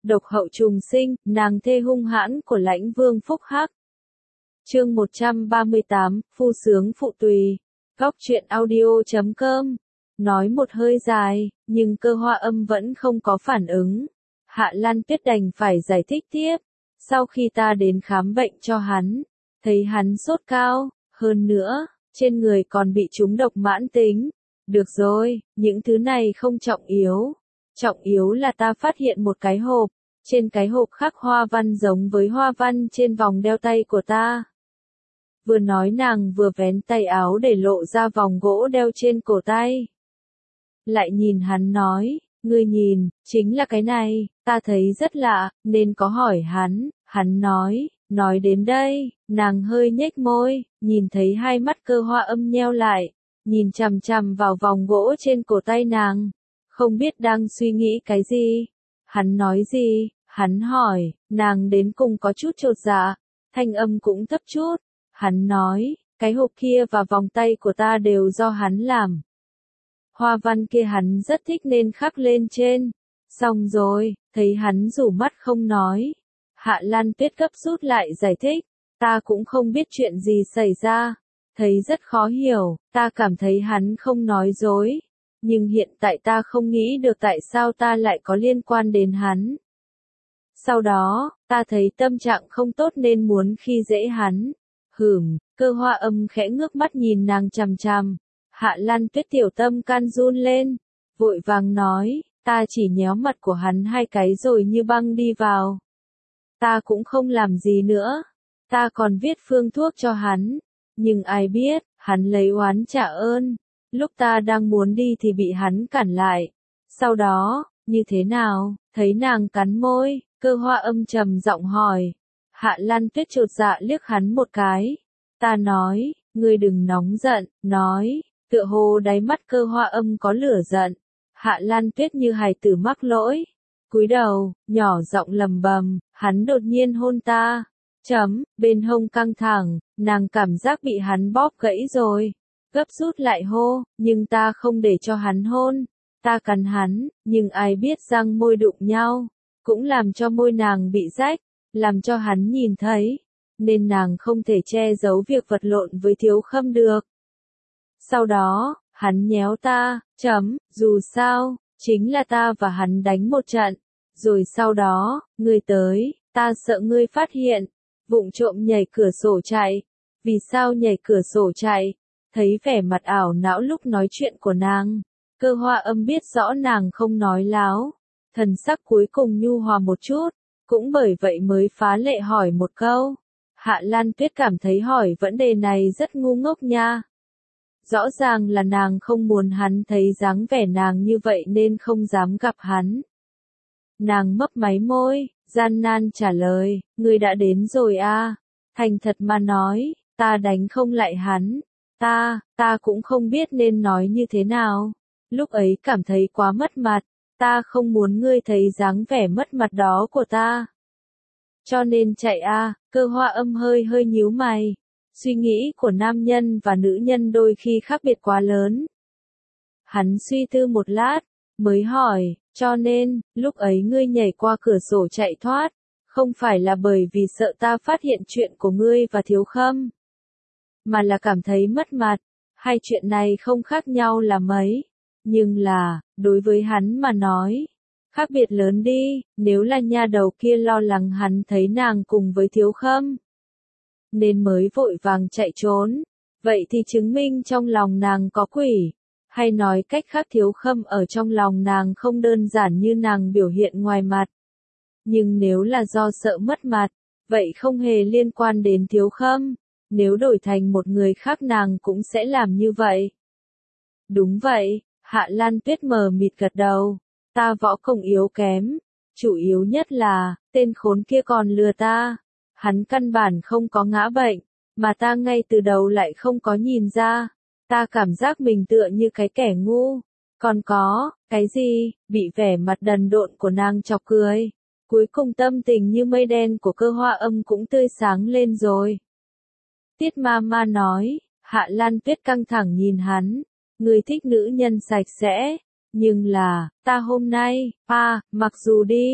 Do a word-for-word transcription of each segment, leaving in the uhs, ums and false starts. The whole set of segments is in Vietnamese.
độc hậu trùng sinh, nàng thê hung hãn của lãnh vương Phúc Hắc. Chương một trăm ba mươi tám, phu sướng phụ tùy. Góc truyện audio chấm com. Nói một hơi dài, nhưng Cơ Hoa Âm vẫn không có phản ứng. Hạ Lan Tuyết đành phải giải thích tiếp. Sau khi ta đến khám bệnh cho hắn, thấy hắn sốt cao, hơn nữa, trên người còn bị trúng độc mãn tính. Được rồi, những thứ này không trọng yếu. Trọng yếu là ta phát hiện một cái hộp, trên cái hộp khắc hoa văn giống với hoa văn trên vòng đeo tay của ta. Vừa nói nàng vừa vén tay áo để lộ ra vòng gỗ đeo trên cổ tay. Lại nhìn hắn nói, ngươi nhìn, chính là cái này, ta thấy rất lạ, nên có hỏi hắn, hắn nói, nói đến đây, nàng hơi nhếch môi, nhìn thấy hai mắt Cơ Hoa Âm nheo lại, nhìn chằm chằm vào vòng gỗ trên cổ tay nàng, không biết đang suy nghĩ cái gì. Hắn nói gì, hắn hỏi, nàng đến cùng có chút chột dạ, thanh âm cũng thấp chút. Hắn nói, cái hộp kia và vòng tay của ta đều do hắn làm. Hoa văn kia hắn rất thích nên khắc lên trên. Xong rồi, thấy hắn rủ mắt không nói. Hạ Lan Tuyết gấp rút lại giải thích, ta cũng không biết chuyện gì xảy ra. Thấy rất khó hiểu, ta cảm thấy hắn không nói dối. Nhưng hiện tại ta không nghĩ được tại sao ta lại có liên quan đến hắn. Sau đó, ta thấy tâm trạng không tốt nên muốn khi dễ hắn. Hửm, Cơ Hoa Âm khẽ ngước mắt nhìn nàng chằm chằm. Hạ Lan Tuyết tiểu tâm can run lên, vội vàng nói, ta chỉ nhéo mặt của hắn hai cái rồi như băng đi vào. Ta cũng không làm gì nữa, ta còn viết phương thuốc cho hắn, nhưng ai biết, hắn lấy oán trả ơn. Lúc ta đang muốn đi thì bị hắn cản lại. Sau đó, như thế nào? Thấy nàng cắn môi, Cơ Hoa Âm trầm giọng hỏi. Hạ Lan Tuyết chột dạ liếc hắn một cái. Ta nói, ngươi đừng nóng giận, nói, tựa hồ đáy mắt Cơ Hoa Âm có lửa giận. Hạ Lan Tuyết như hài tử mắc lỗi, cúi đầu, nhỏ giọng lầm bầm, hắn đột nhiên hôn ta. Chấm, bên hông căng thẳng, nàng cảm giác bị hắn bóp gãy rồi. Gấp rút lại hô, nhưng ta không để cho hắn hôn. Ta cắn hắn, nhưng ai biết răng môi đụng nhau, cũng làm cho môi nàng bị rách, làm cho hắn nhìn thấy, nên nàng không thể che giấu việc vật lộn với Thiếu Khâm được. Sau đó, hắn nhéo ta, chấm, dù sao, chính là ta và hắn đánh một trận, rồi sau đó, ngươi tới, ta sợ ngươi phát hiện, vụng trộm nhảy cửa sổ chạy. Vì sao nhảy cửa sổ chạy? Thấy vẻ mặt ảo não lúc nói chuyện của nàng, Cơ Hoa Âm biết rõ nàng không nói láo, thần sắc cuối cùng nhu hòa một chút, cũng bởi vậy mới phá lệ hỏi một câu. Hạ Lan Tuyết cảm thấy hỏi vấn đề này rất ngu ngốc nha. Rõ ràng là nàng không muốn hắn thấy dáng vẻ nàng như vậy nên không dám gặp hắn. Nàng mấp máy môi, gian nan trả lời, ngươi đã đến rồi à? Thành thật mà nói, ta đánh không lại hắn. Ta, ta cũng không biết nên nói như thế nào. Lúc ấy cảm thấy quá mất mặt, ta không muốn ngươi thấy dáng vẻ mất mặt đó của ta. Cho nên chạy à, Cơ Hoa Âm hơi hơi nhíu mày. Suy nghĩ của nam nhân và nữ nhân đôi khi khác biệt quá lớn. Hắn suy tư một lát, mới hỏi, cho nên, lúc ấy ngươi nhảy qua cửa sổ chạy thoát, không phải là bởi vì sợ ta phát hiện chuyện của ngươi và Thiếu Khâm, mà là cảm thấy mất mặt. Hai chuyện này không khác nhau là mấy, nhưng là, đối với hắn mà nói, khác biệt lớn đi. Nếu là nha đầu kia lo lắng hắn thấy nàng cùng với Thiếu Khâm, nên mới vội vàng chạy trốn, vậy thì chứng minh trong lòng nàng có quỷ, hay nói cách khác Thiếu Khâm ở trong lòng nàng không đơn giản như nàng biểu hiện ngoài mặt. Nhưng nếu là do sợ mất mặt, vậy không hề liên quan đến Thiếu Khâm. Nếu đổi thành một người khác nàng cũng sẽ làm như vậy. Đúng vậy, Hạ Lan Tuyết mờ mịt gật đầu. Ta võ công yếu kém, chủ yếu nhất là, tên khốn kia còn lừa ta. Hắn căn bản không có ngã bệnh, mà ta ngay từ đầu lại không có nhìn ra. Ta cảm giác mình tựa như cái kẻ ngu. Còn có, cái gì, bị vẻ mặt đần độn của nàng chọc cười. Cuối cùng tâm tình như mây đen của Cơ Hoa Âm cũng tươi sáng lên rồi. Tiết ma ma nói, Hạ Lan Tuyết căng thẳng nhìn hắn, người thích nữ nhân sạch sẽ, nhưng là, ta hôm nay, à, mặc dù đi,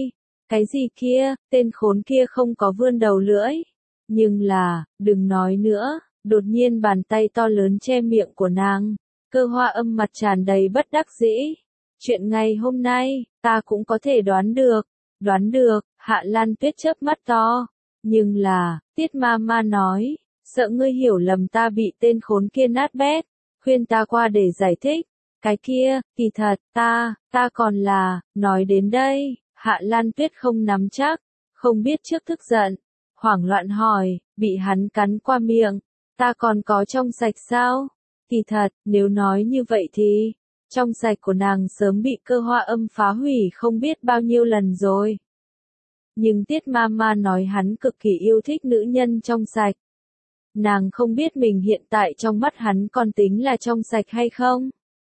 Cái gì kia, tên khốn kia không có vươn đầu lưỡi. Nhưng là, đừng nói nữa, đột nhiên bàn tay to lớn che miệng của nàng. Cơ Hoa Âm mặt tràn đầy bất đắc dĩ. Chuyện ngày hôm nay, ta cũng có thể đoán được. Đoán được, Hạ Lan Tuyết chớp mắt to. Nhưng là, Tiết Ma Ma nói, sợ ngươi hiểu lầm ta bị tên khốn kia nát bét, khuyên ta qua để giải thích. Cái kia, kỳ thật, ta, ta còn là, nói đến đây, Hạ Lan Tuyết không nắm chắc, không biết trước tức giận, hoảng loạn hỏi, bị hắn cắn qua miệng, ta còn có trong sạch sao? Kỳ thật, nếu nói như vậy thì, trong sạch của nàng sớm bị Cơ Hoa Âm phá hủy không biết bao nhiêu lần rồi. Nhưng Tiết Ma Ma nói hắn cực kỳ yêu thích nữ nhân trong sạch. Nàng không biết mình hiện tại trong mắt hắn còn tính là trong sạch hay không.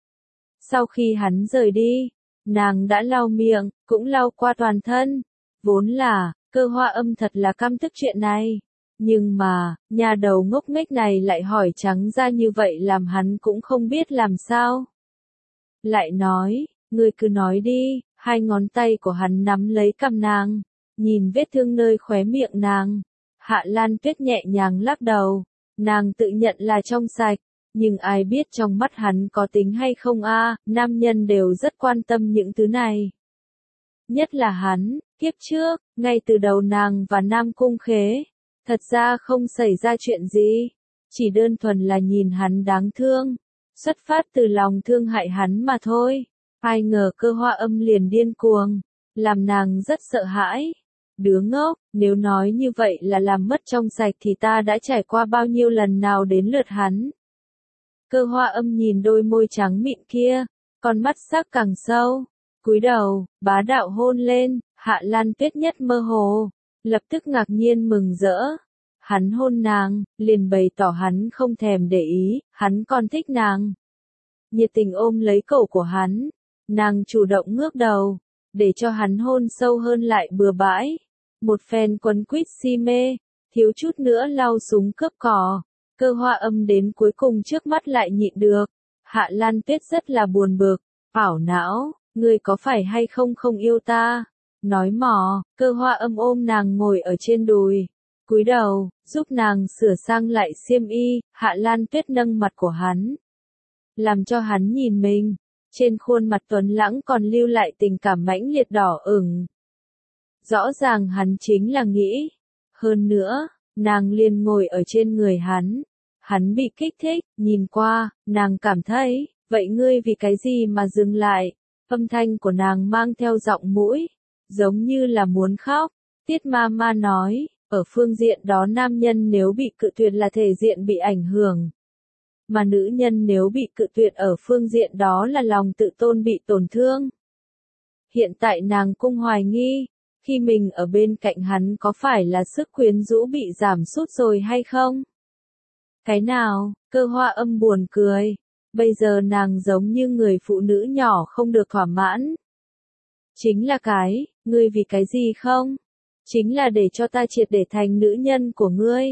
Sau khi hắn rời đi, nàng đã lau miệng, cũng lau qua toàn thân. Vốn là, Cơ Hoa Âm thật là căm tức chuyện này. Nhưng mà, nhà đầu ngốc nghếch này lại hỏi trắng ra như vậy làm hắn cũng không biết làm sao. Lại nói, ngươi cứ nói đi, hai ngón tay của hắn nắm lấy cằm nàng, nhìn vết thương nơi khóe miệng nàng. Hạ Lan Tuyết nhẹ nhàng lắc đầu, nàng tự nhận là trong sạch, nhưng ai biết trong mắt hắn có tính hay không a? À, nam nhân đều rất quan tâm những thứ này. Nhất là hắn, kiếp trước, ngay từ đầu nàng và Nam Cung Khế, thật ra không xảy ra chuyện gì, chỉ đơn thuần là nhìn hắn đáng thương, xuất phát từ lòng thương hại hắn mà thôi. Ai ngờ Cơ Hoa Âm liền điên cuồng, làm nàng rất sợ hãi. Đứa ngốc, nếu nói như vậy là làm mất trong sạch thì ta đã trải qua bao nhiêu lần nào đến lượt hắn. Cơ Hoa Âm nhìn đôi môi trắng mịn kia, con mắt sắc càng sâu, cúi đầu, bá đạo hôn lên. Hạ Lan Tuyết nhất mơ hồ, lập tức ngạc nhiên mừng rỡ. Hắn hôn nàng, liền bày tỏ hắn không thèm để ý, hắn còn thích nàng. Nhiệt tình ôm lấy cổ của hắn, nàng chủ động ngước đầu, để cho hắn hôn sâu hơn lại bừa bãi. Một phen quấn quýt si mê, thiếu chút nữa lau súng cướp cò. Cơ Hoa Âm đến cuối cùng trước mắt lại nhịn được. Hạ Lan Tuyết rất là buồn bực, ảo não, ngươi có phải hay không không yêu ta? Nói mò, Cơ Hoa Âm ôm nàng ngồi ở trên đùi, cúi đầu, giúp nàng sửa sang lại xiêm y. Hạ Lan Tuyết nâng mặt của hắn, làm cho hắn nhìn mình. Trên khuôn mặt tuấn lãng còn lưu lại tình cảm mãnh liệt đỏ ửng. Rõ ràng hắn chính là nghĩ. Hơn nữa, nàng liền ngồi ở trên người hắn. Hắn bị kích thích, nhìn qua, nàng cảm thấy, vậy ngươi vì cái gì mà dừng lại? Âm thanh của nàng mang theo giọng mũi, giống như là muốn khóc. Tiết Ma Ma nói, ở phương diện đó nam nhân nếu bị cự tuyệt là thể diện bị ảnh hưởng. Mà nữ nhân nếu bị cự tuyệt ở phương diện đó là lòng tự tôn bị tổn thương. Hiện tại nàng cũng hoài nghi, khi mình ở bên cạnh hắn có phải là sức quyến rũ bị giảm sút rồi hay không? Cái nào? Cơ Hoa Âm buồn cười. Bây giờ nàng giống như người phụ nữ nhỏ không được thỏa mãn. Chính là cái, ngươi vì cái gì không? Chính là để cho ta triệt để thành nữ nhân của ngươi.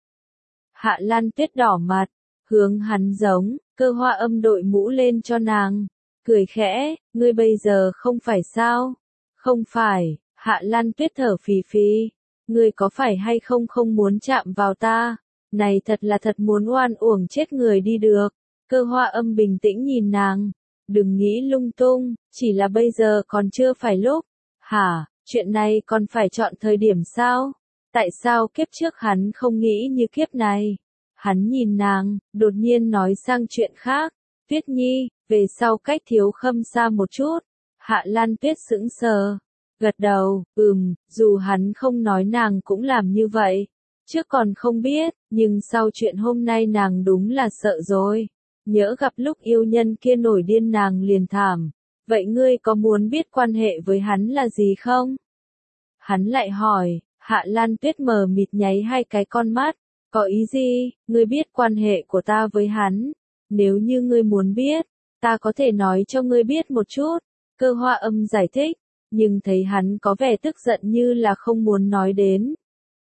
Hạ Lan Tuyết đỏ mặt, hướng hắn giống. Cơ Hoa Âm đội mũ lên cho nàng, cười khẽ, ngươi bây giờ không phải sao? Không phải. Hạ Lan Tuyết thở phì phì, ngươi có phải hay không không muốn chạm vào ta? Này thật là thật muốn oan uổng chết người đi được. Cơ Hoa Âm bình tĩnh nhìn nàng, đừng nghĩ lung tung, chỉ là bây giờ còn chưa phải lúc. Hả, chuyện này còn phải chọn thời điểm sao? Tại sao kiếp trước hắn không nghĩ như kiếp này? Hắn nhìn nàng, đột nhiên nói sang chuyện khác. Tuyết Nhi, về sau cách Thiếu Khâm xa một chút. Hạ Lan Tuyết sững sờ, gật đầu, ừm, dù hắn không nói nàng cũng làm như vậy. Trước còn không biết, nhưng sau chuyện hôm nay nàng đúng là sợ rồi. Nhỡ gặp lúc yêu nhân kia nổi điên nàng liền thảm. Vậy ngươi có muốn biết quan hệ với hắn là gì không? Hắn lại hỏi. Hạ Lan Tuyết mờ mịt nháy hai cái con mắt. Có ý gì? Ngươi biết quan hệ của ta với hắn. Nếu như ngươi muốn biết, ta có thể nói cho ngươi biết một chút. Cơ Hoa Âm giải thích, nhưng thấy hắn có vẻ tức giận như là không muốn nói đến.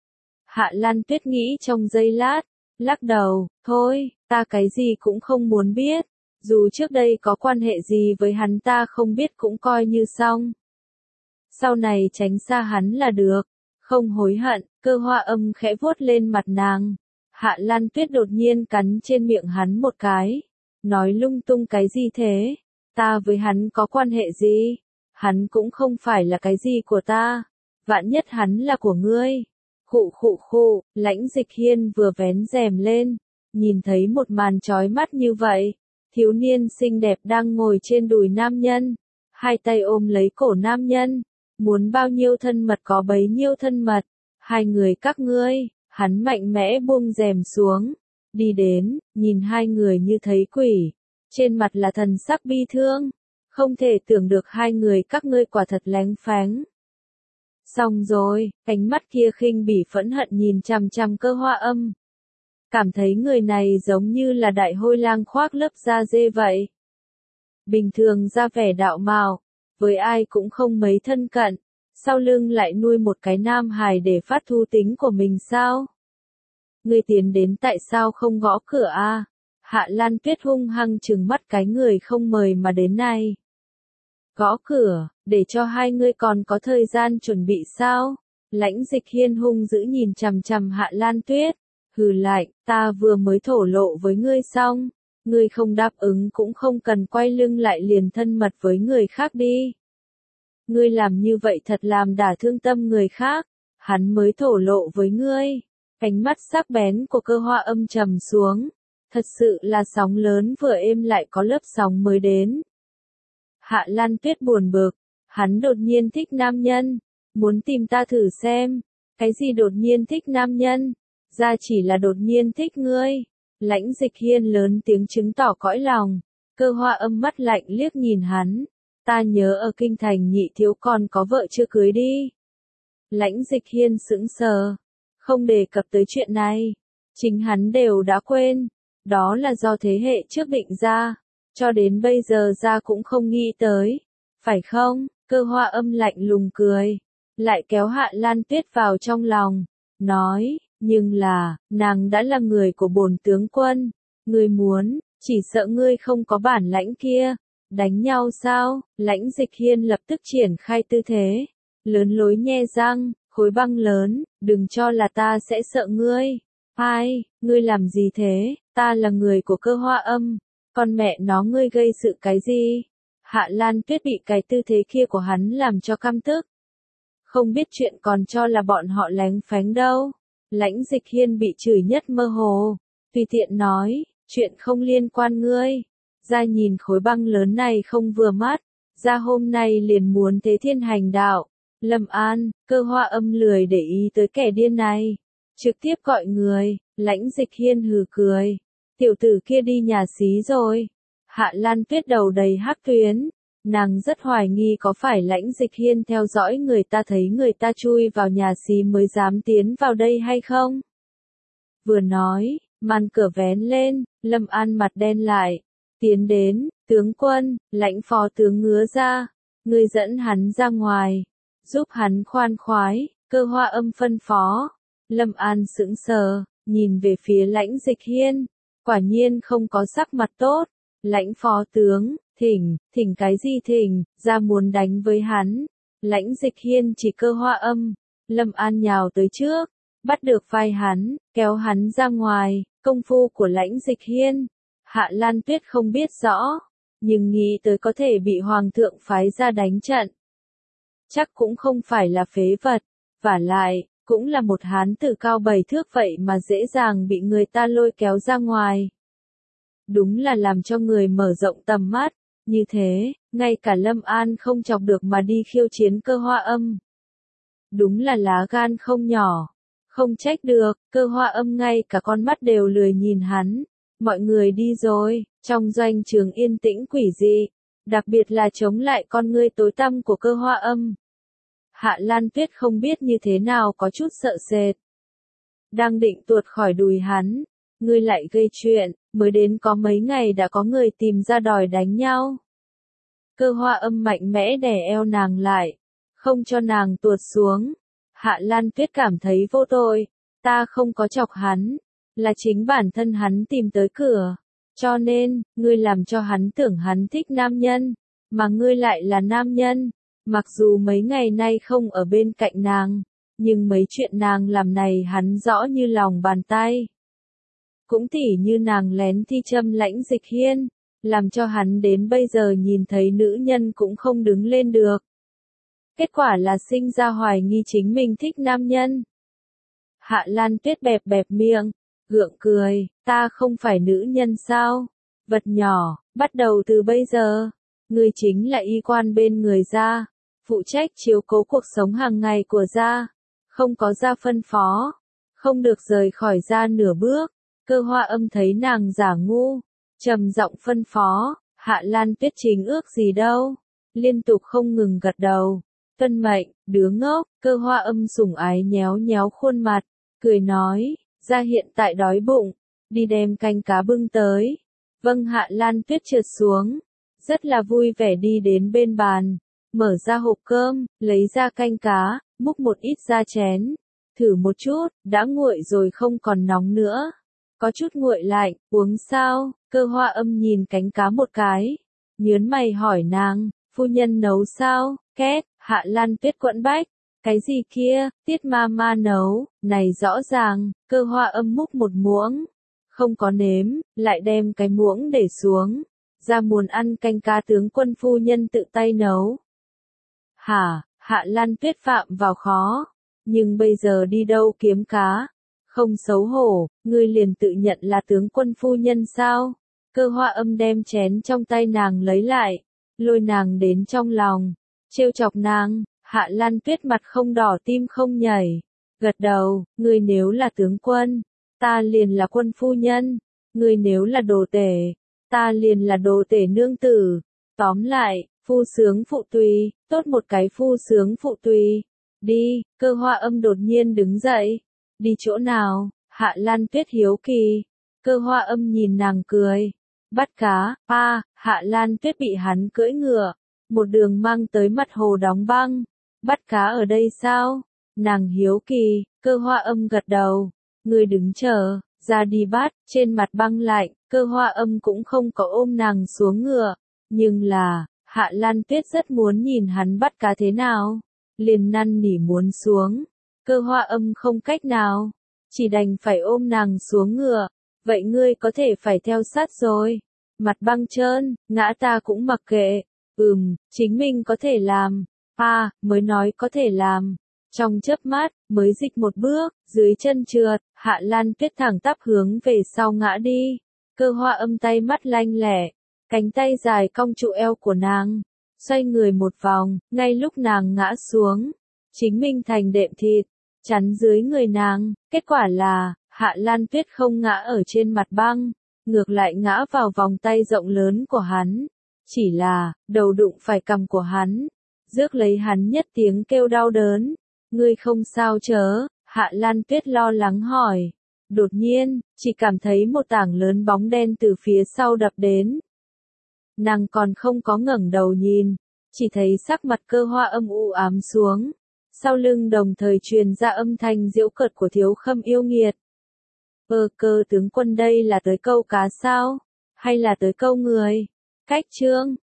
Hạ Lan Tuyết nghĩ trong giây lát, lắc đầu, thôi, ta cái gì cũng không muốn biết. Dù trước đây có quan hệ gì với hắn ta không biết cũng coi như xong. sau này tránh xa hắn là được, không hối hận. Cơ Hoa Âm khẽ vuốt lên mặt nàng. Hạ Lan Tuyết đột nhiên cắn trên miệng hắn một cái, nói lung tung cái gì thế, ta với hắn có quan hệ gì, hắn cũng không phải là cái gì của ta, vạn nhất hắn là của ngươi. Khụ khụ khụ, Lãnh Dịch Hiên vừa vén rèm lên, nhìn thấy một màn chói mắt như vậy, thiếu niên xinh đẹp đang ngồi trên đùi nam nhân, hai tay ôm lấy cổ nam nhân, muốn bao nhiêu thân mật có bấy nhiêu thân mật, hai người các ngươi. Hắn mạnh mẽ buông rèm xuống, đi đến, nhìn hai người như thấy quỷ, trên mặt là thần sắc bi thương, không thể tưởng được hai người các ngươi quả thật lánh phánh. Xong rồi, ánh mắt kia khinh bỉ phẫn hận nhìn chằm chằm Cơ Hoa Âm. Cảm thấy người này giống như là đại hôi lang khoác lớp da dê vậy. Bình thường ra vẻ đạo mạo, với ai cũng không mấy thân cận. Sau lưng lại nuôi một cái nam hài để phát thu tính của mình sao? Ngươi tiến đến tại sao không gõ cửa a? À? Hạ Lan Tuyết hung hăng trừng mắt cái người không mời mà đến này. Gõ cửa, để cho hai ngươi còn có thời gian chuẩn bị sao? Lãnh Dịch Hiên hung dữ nhìn chằm chằm Hạ Lan Tuyết, hừ lạnh, ta vừa mới thổ lộ với ngươi xong, ngươi không đáp ứng cũng không cần quay lưng lại liền thân mật với người khác đi. Ngươi làm như vậy thật làm đả thương tâm người khác, hắn mới thổ lộ với ngươi. Ánh mắt sắc bén của Cơ Hoa Âm trầm xuống, thật sự là sóng lớn vừa êm lại có lớp sóng mới đến. Hạ Lan Tuyết buồn bực, hắn đột nhiên thích nam nhân, muốn tìm ta thử xem, cái gì đột nhiên thích nam nhân, ra chỉ là đột nhiên thích ngươi. Lãnh Dịch Hiên lớn tiếng chứng tỏ cõi lòng, Cơ Hoa Âm mắt lạnh liếc nhìn hắn. Ta nhớ ở kinh thành nhị thiếu còn có vợ chưa cưới đi. Lãnh Dịch Hiên sững sờ, không đề cập tới chuyện này. Chính hắn đều đã quên, đó là do thế hệ trước định ra, cho đến bây giờ ra cũng không nghĩ tới. Phải không? Cơ Hoa Âm lạnh lùng cười, lại kéo Hạ Lan Tuyết vào trong lòng, nói, nhưng là, nàng đã là người của bổn tướng quân, ngươi muốn, chỉ sợ ngươi không có bản lãnh kia. Đánh nhau sao? Lãnh Dịch Hiên lập tức triển khai tư thế, lớn lối nhe răng, khối băng lớn, đừng cho là ta sẽ sợ ngươi. Ai, ngươi làm gì thế? Ta là người của Cơ Hoa Âm, con mẹ nó ngươi gây sự cái gì? Hạ Lan Tuyết bị cái tư thế kia của hắn làm cho căm tức. Không biết chuyện còn cho là bọn họ lánh phánh đâu. Lãnh Dịch Hiên bị chửi nhất mơ hồ, tùy tiện nói, chuyện không liên quan ngươi. Ra nhìn khối băng lớn này không vừa mắt, ra hôm nay liền muốn thế thiên hành đạo. Lâm An, Cơ Hoa Âm lười để ý tới kẻ điên này, trực tiếp gọi người. Lãnh Dịch Hiên hừ cười, tiểu tử kia đi nhà xí rồi. Hạ Lan Tuyết đầu đầy hắc tuyến, nàng rất hoài nghi có phải Lãnh Dịch Hiên theo dõi người ta thấy người ta chui vào nhà xí mới dám tiến vào đây hay không. Vừa nói, màn cửa vén lên, Lâm An mặt đen lại. Tiến đến, tướng quân, Lãnh phó tướng ngứa ra, ngươi dẫn hắn ra ngoài, giúp hắn khoan khoái. Cơ Hoa Âm phân phó. Lâm An sững sờ, nhìn về phía Lãnh Dịch Hiên, quả nhiên không có sắc mặt tốt. Lãnh phó tướng, thỉnh, thỉnh cái gì thỉnh, ra muốn đánh với hắn. Lãnh Dịch Hiên chỉ Cơ Hoa Âm, Lâm An nhào tới trước, bắt được vai hắn, kéo hắn ra ngoài. Công phu của Lãnh Dịch Hiên, Hạ Lan Tuyết không biết rõ, nhưng nghĩ tới có thể bị Hoàng thượng phái ra đánh trận. Chắc cũng không phải là phế vật, vả lại, cũng là một hán tử cao bảy thước vậy mà dễ dàng bị người ta lôi kéo ra ngoài. Đúng là làm cho người mở rộng tầm mắt, như thế, ngay cả Lâm An không chọc được mà đi khiêu chiến Cơ Hoa Âm. Đúng là lá gan không nhỏ, không trách được, Cơ Hoa Âm ngay cả con mắt đều lười nhìn hắn. Mọi người đi rồi, trong doanh trường yên tĩnh quỷ dị, đặc biệt là chống lại con ngươi tối tăm của Cơ Hoa Âm. Hạ Lan Tuyết không biết như thế nào có chút sợ sệt. Đang định tuột khỏi đùi hắn, ngươi lại gây chuyện, mới đến có mấy ngày đã có người tìm ra đòi đánh nhau. Cơ Hoa Âm mạnh mẽ đè eo nàng lại, không cho nàng tuột xuống. Hạ Lan Tuyết cảm thấy vô tội, ta không có chọc hắn, là chính bản thân hắn tìm tới cửa, cho nên, ngươi làm cho hắn tưởng hắn thích nam nhân, mà ngươi lại là nam nhân, Mặc dù mấy ngày nay không ở bên cạnh nàng, nhưng mấy chuyện nàng làm này hắn rõ như lòng bàn tay. Cũng tỉ như nàng lén thi châm Lãnh Dịch Hiên, làm cho hắn đến bây giờ nhìn thấy nữ nhân cũng không đứng lên được. Kết quả là sinh ra hoài nghi chính mình thích nam nhân. Hạ Lan Tuyết bẹp bẹp miệng, gượng cười, ta không phải nữ nhân sao? Vật nhỏ, bắt đầu từ bây giờ, ngươi chính là y quan bên người gia, phụ trách chiếu cố cuộc sống hàng ngày của gia, không có gia phân phó, không được rời khỏi gia nửa bước. Cơ Hoa Âm thấy nàng giả ngu, trầm giọng phân phó, Hạ Lan Tuyết chính ước gì đâu, liên tục không ngừng gật đầu. Tuân mệnh, đứa ngốc. Cơ Hoa Âm sủng ái nhéo nhéo khuôn mặt, cười nói, gia hiện tại đói bụng, đi đem canh cá bưng tới. Vâng. Hạ Lan Tuyết trượt xuống, rất là vui vẻ đi đến bên bàn, mở ra hộp cơm, lấy ra canh cá, múc một ít ra chén, thử một chút, đã nguội rồi không còn nóng nữa. Có chút nguội lạnh, uống sao? Cơ Hoa Âm nhìn cánh cá một cái, nhớn mày hỏi nàng, phu nhân nấu sao? Két. Hạ Lan Tuyết quẫn bách, cái gì kia, Tiết ma ma nấu, này rõ ràng. Cơ Hoa Âm múc một muỗng, không có nếm, lại đem cái muỗng để xuống, ra muốn ăn canh cá tướng quân phu nhân tự tay nấu. Hả? Hạ Lan Tuyết phạm vào khó, nhưng bây giờ đi đâu kiếm cá? Không xấu hổ, ngươi liền tự nhận là tướng quân phu nhân sao? Cơ Hoa Âm đem chén trong tay nàng lấy lại, lôi nàng đến trong lòng, trêu chọc nàng. Hạ Lan Tuyết mặt không đỏ tim không nhảy, gật đầu, ngươi nếu là tướng quân, ta liền là quân phu nhân, ngươi nếu là đồ tể, ta liền là đồ tể nương tử. Tóm lại, phu sướng phụ tùy, tốt một cái phu sướng phụ tùy. Đi. Cơ Hoa Âm đột nhiên đứng dậy. Đi chỗ nào? Hạ Lan Tuyết hiếu kỳ. Cơ Hoa Âm nhìn nàng cười. Bắt cá. Pa. Hạ Lan Tuyết bị hắn cưỡi ngựa, một đường mang tới mặt hồ đóng băng. Bắt cá ở đây sao? Nàng hiếu kỳ. Cơ Hoa Âm gật đầu. Ngươi đứng chờ, ra đi bắt. Trên mặt băng lạnh, Cơ Hoa Âm cũng không có ôm nàng xuống ngựa, nhưng là, Hạ Lan Tuyết rất muốn nhìn hắn bắt cá thế nào, liền năn nỉ muốn xuống. Cơ Hoa Âm không cách nào, chỉ đành phải ôm nàng xuống ngựa. Vậy ngươi có thể phải theo sát rồi. Mặt băng trơn, ngã ta cũng mặc kệ. Ừm, chính mình có thể làm. Pa. Mới nói có thể làm. Trong chớp mắt, mới dịch một bước, dưới chân trượt, Hạ Lan Tuyết thẳng tắp hướng về sau ngã đi. Cơ Hoa Âm tay mắt lanh lẹ, cánh tay dài cong trụ eo của nàng, xoay người một vòng, ngay lúc nàng ngã xuống, chính mình thành đệm thịt, chắn dưới người nàng. Kết quả là, Hạ Lan Tuyết không ngã ở trên mặt băng, ngược lại ngã vào vòng tay rộng lớn của hắn. Chỉ là, đầu đụng phải cằm của hắn, rước lấy hắn nhất tiếng kêu đau đớn. Ngươi không sao chớ? Hạ Lan Tuyết lo lắng hỏi. Đột nhiên, chỉ cảm thấy một tảng lớn bóng đen từ phía sau đập đến. Nàng còn không có ngẩng đầu nhìn, chỉ thấy sắc mặt Cơ Hoa Âm u ám xuống. Sau lưng đồng thời truyền ra âm thanh giễu cợt của Thiếu Khâm yêu nghiệt. Ơ Cơ tướng quân đây là tới câu cá sao? Hay là tới câu người? Cách chương